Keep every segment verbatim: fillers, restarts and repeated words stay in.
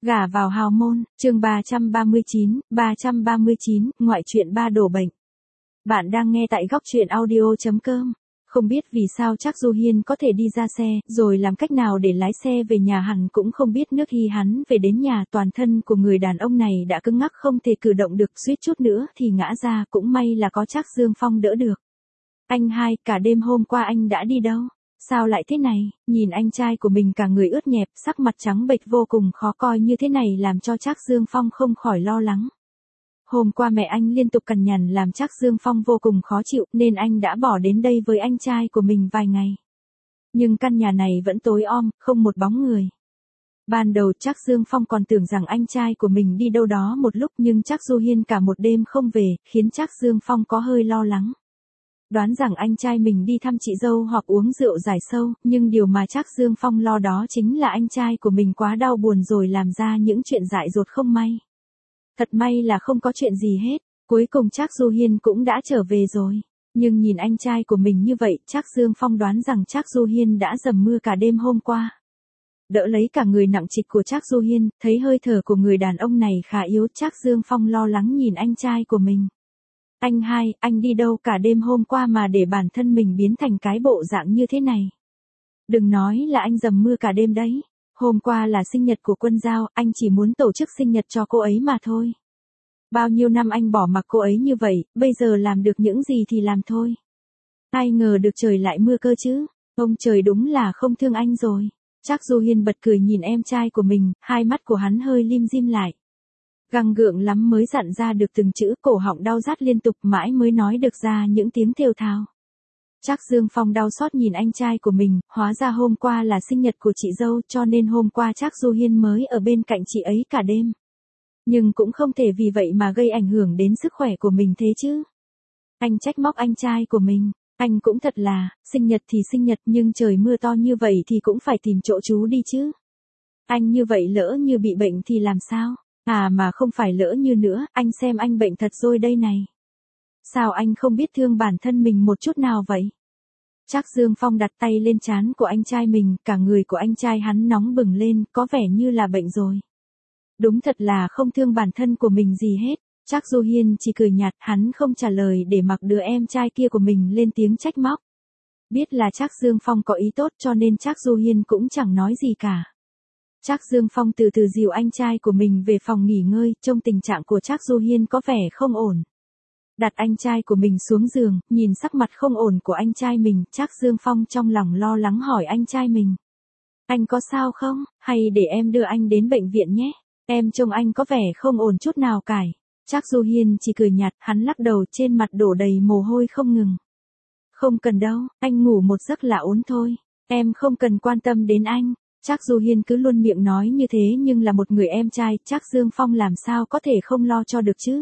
Gả vào hào môn, chương ba trăm ba mươi chín, ba trăm ba mươi chín, ngoại truyện ba đổ bệnh. Bạn đang nghe tại góc truyện audio chấm com. Không biết vì sao chắc Du Hiên có thể đi ra xe, rồi làm cách nào để lái xe về nhà hẳn cũng không biết. Nước khi hắn về đến nhà, toàn thân của người đàn ông này đã cứng ngắc không thể cử động được, suýt chút nữa thì ngã ra, cũng may là có Trác Dương Phong đỡ được. Anh hai, cả đêm hôm qua anh đã đi đâu? Sao lại thế này? Nhìn anh trai của mình cả người ướt nhẹp, sắc mặt trắng bệch vô cùng khó coi như thế này làm cho Trác Dương Phong không khỏi lo lắng. Hôm qua mẹ anh liên tục cằn nhằn làm Trác Dương Phong vô cùng khó chịu nên anh đã bỏ đến đây với anh trai của mình vài ngày. Nhưng căn nhà này vẫn tối om, không một bóng người. Ban đầu Trác Dương Phong còn tưởng rằng anh trai của mình đi đâu đó một lúc, nhưng Trác Du Hiên cả một đêm không về, khiến Trác Dương Phong có hơi lo lắng. Đoán rằng anh trai mình đi thăm chị dâu hoặc uống rượu giải sâu, nhưng điều mà Trác Dương Phong lo đó chính là anh trai của mình quá đau buồn rồi làm ra những chuyện dại dột không may. Thật may là không có chuyện gì hết, cuối cùng Trác Du Hiên cũng đã trở về rồi. Nhưng nhìn anh trai của mình như vậy, Trác Dương Phong đoán rằng Trác Du Hiên đã dầm mưa cả đêm hôm qua. Đỡ lấy cả người nặng trịch của Trác Du Hiên, thấy hơi thở của người đàn ông này khá yếu, Trác Dương Phong lo lắng nhìn anh trai của mình. Anh hai, anh đi đâu cả đêm hôm qua mà để bản thân mình biến thành cái bộ dạng như thế này? Đừng nói là anh dầm mưa cả đêm đấy. Hôm qua là sinh nhật của Quân Giao, anh chỉ muốn tổ chức sinh nhật cho cô ấy mà thôi. Bao nhiêu năm anh bỏ mặc cô ấy như vậy, bây giờ làm được những gì thì làm thôi. Ai ngờ được trời lại mưa cơ chứ, ông trời đúng là không thương anh rồi. Trác Du Hiên bật cười nhìn em trai của mình, hai mắt của hắn hơi lim dim lại. Gắng gượng lắm mới dặn ra được từng chữ, cổ họng đau rát liên tục mãi mới nói được ra những tiếng thều thào. Trác Dương Phong đau xót nhìn anh trai của mình, hóa ra hôm qua là sinh nhật của chị dâu cho nên hôm qua Trác Du Hiên mới ở bên cạnh chị ấy cả đêm. Nhưng cũng không thể vì vậy mà gây ảnh hưởng đến sức khỏe của mình thế chứ. Anh trách móc anh trai của mình, anh cũng thật là, sinh nhật thì sinh nhật nhưng trời mưa to như vậy thì cũng phải tìm chỗ trú đi chứ. Anh như vậy lỡ như bị bệnh thì làm sao? À mà không phải lỡ như nữa, anh xem anh bệnh thật rồi đây này. Sao anh không biết thương bản thân mình một chút nào vậy? Trác Dương Phong đặt tay lên trán của anh trai mình, cả người của anh trai hắn nóng bừng lên, có vẻ như là bệnh rồi. Đúng thật là không thương bản thân của mình gì hết. Trác Du Hiên chỉ cười nhạt, hắn không trả lời để mặc đứa em trai kia của mình lên tiếng trách móc. Biết là Trác Dương Phong có ý tốt cho nên Trác Du Hiên cũng chẳng nói gì cả. Trác Dương Phong từ từ dìu anh trai của mình về phòng nghỉ ngơi, trông tình trạng của Trác Du Hiên có vẻ không ổn. Đặt anh trai của mình xuống giường, nhìn sắc mặt không ổn của anh trai mình, Trác Dương Phong trong lòng lo lắng hỏi anh trai mình. Anh có sao không, hay để em đưa anh đến bệnh viện nhé, em trông anh có vẻ không ổn chút nào cả. Trác Du Hiên chỉ cười nhạt, hắn lắc đầu trên mặt đổ đầy mồ hôi không ngừng. Không cần đâu, anh ngủ một giấc là ổn thôi, em không cần quan tâm đến anh. Trác Du Hiên cứ luôn miệng nói như thế nhưng là một người em trai, Trác Dương Phong làm sao có thể không lo cho được chứ.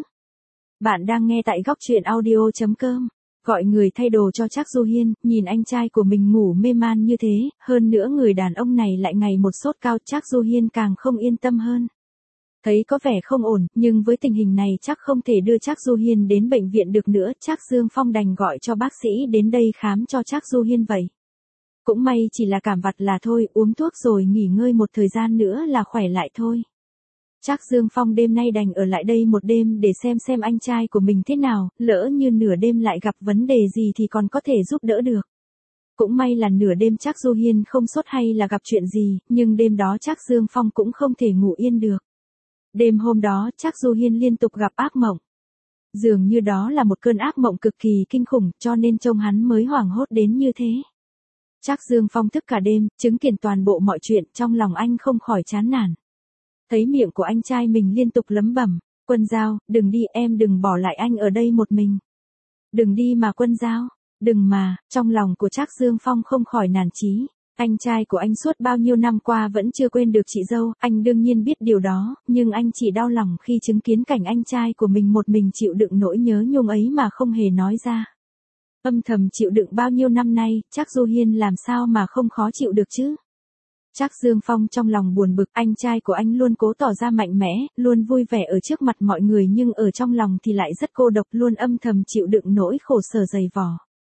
Bạn đang nghe tại góc truyện audio chấm com. Gọi người thay đồ cho Trác Du Hiên, nhìn anh trai của mình ngủ mê man như thế, hơn nữa người đàn ông này lại ngày một sốt cao, Trác Du Hiên càng không yên tâm hơn. Thấy có vẻ không ổn, nhưng với tình hình này chắc không thể đưa Trác Du Hiên đến bệnh viện được nữa, Trác Dương Phong đành gọi cho bác sĩ đến đây khám cho Trác Du Hiên vậy. Cũng may chỉ là cảm vặt là thôi, uống thuốc rồi nghỉ ngơi một thời gian nữa là khỏe lại thôi. Trác Dương Phong đêm nay đành ở lại đây một đêm để xem xem anh trai của mình thế nào, lỡ như nửa đêm lại gặp vấn đề gì thì còn có thể giúp đỡ được. Cũng may là nửa đêm Trác Du Hiên không sốt hay là gặp chuyện gì, nhưng đêm đó Trác Dương Phong cũng không thể ngủ yên được. Đêm hôm đó Trác Du Hiên liên tục gặp ác mộng. Dường như đó là một cơn ác mộng cực kỳ kinh khủng cho nên trông hắn mới hoảng hốt đến như thế. Trác Dương Phong thức cả đêm, chứng kiến toàn bộ mọi chuyện, trong lòng anh không khỏi chán nản. Thấy miệng của anh trai mình liên tục lẩm bẩm, Quân Giao, đừng đi em, đừng bỏ lại anh ở đây một mình. Đừng đi mà Quân Giao, đừng mà, trong lòng của Trác Dương Phong không khỏi nản chí. Anh trai của anh suốt bao nhiêu năm qua vẫn chưa quên được chị dâu, anh đương nhiên biết điều đó, nhưng anh chỉ đau lòng khi chứng kiến cảnh anh trai của mình một mình chịu đựng nỗi nhớ nhung ấy mà không hề nói ra. Âm thầm chịu đựng bao nhiêu năm nay, Trác Du Hiên làm sao mà không khó chịu được chứ? Trác Dương Phong trong lòng buồn bực, anh trai của anh luôn cố tỏ ra mạnh mẽ, luôn vui vẻ ở trước mặt mọi người nhưng ở trong lòng thì lại rất cô độc, luôn âm thầm chịu đựng nỗi khổ sở dày vò.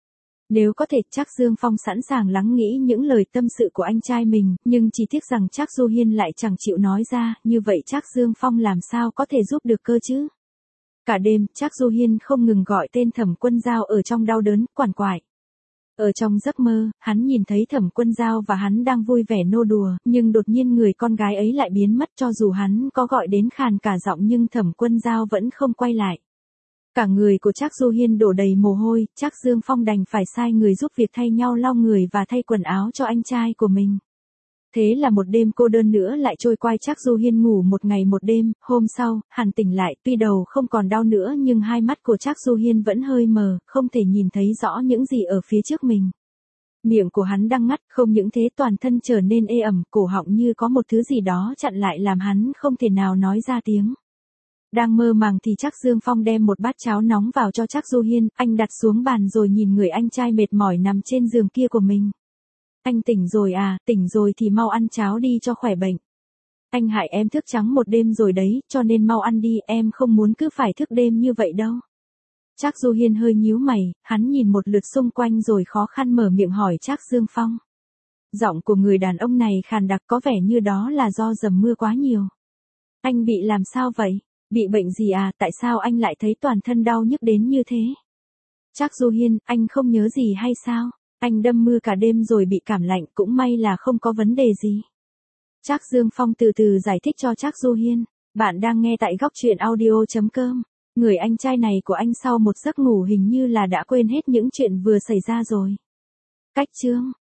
Nếu có thể Trác Dương Phong sẵn sàng lắng nghĩ những lời tâm sự của anh trai mình, nhưng chỉ tiếc rằng Trác Du Hiên lại chẳng chịu nói ra, như vậy Trác Dương Phong làm sao có thể giúp được cơ chứ? Cả đêm, Trác Du Hiên không ngừng gọi tên Thẩm Quân Dao ở trong đau đớn, quằn quại. Ở trong giấc mơ, hắn nhìn thấy Thẩm Quân Dao và hắn đang vui vẻ nô đùa, nhưng đột nhiên người con gái ấy lại biến mất, cho dù hắn có gọi đến khàn cả giọng nhưng Thẩm Quân Dao vẫn không quay lại. Cả người của Trác Du Hiên đổ đầy mồ hôi, Trác Dương Phong đành phải sai người giúp việc thay nhau lau người và thay quần áo cho anh trai của mình. Thế là một đêm cô đơn nữa lại trôi qua. Trác Du Hiên ngủ một ngày một đêm, hôm sau, hắn tỉnh lại, tuy đầu không còn đau nữa nhưng hai mắt của Trác Du Hiên vẫn hơi mờ, không thể nhìn thấy rõ những gì ở phía trước mình. Miệng của hắn đang ngắt, không những thế toàn thân trở nên ê ẩm, cổ họng như có một thứ gì đó chặn lại làm hắn không thể nào nói ra tiếng. Đang mơ màng thì Trác Dương Phong đem một bát cháo nóng vào cho Trác Du Hiên, anh đặt xuống bàn rồi nhìn người anh trai mệt mỏi nằm trên giường kia của mình. Anh tỉnh rồi à, tỉnh rồi thì mau ăn cháo đi cho khỏe bệnh. Anh hại em thức trắng một đêm rồi đấy, cho nên mau ăn đi, em không muốn cứ phải thức đêm như vậy đâu. Trác Du Hiên hơi nhíu mày, hắn nhìn một lượt xung quanh rồi khó khăn mở miệng hỏi Trác Dương Phong. Giọng của người đàn ông này khàn đặc, có vẻ như đó là do dầm mưa quá nhiều. Anh bị làm sao vậy? Bị bệnh gì à, tại sao anh lại thấy toàn thân đau nhức đến như thế? Trác Du Hiên, anh không nhớ gì hay sao? Anh đâm mưa cả đêm rồi bị cảm lạnh, cũng may là không có vấn đề gì. Trác Dương Phong từ từ giải thích cho Trác Du Hiên. Bạn đang nghe tại góc truyện audio chấm com. Người anh trai này của anh sau một giấc ngủ hình như là đã quên hết những chuyện vừa xảy ra rồi. Cách chương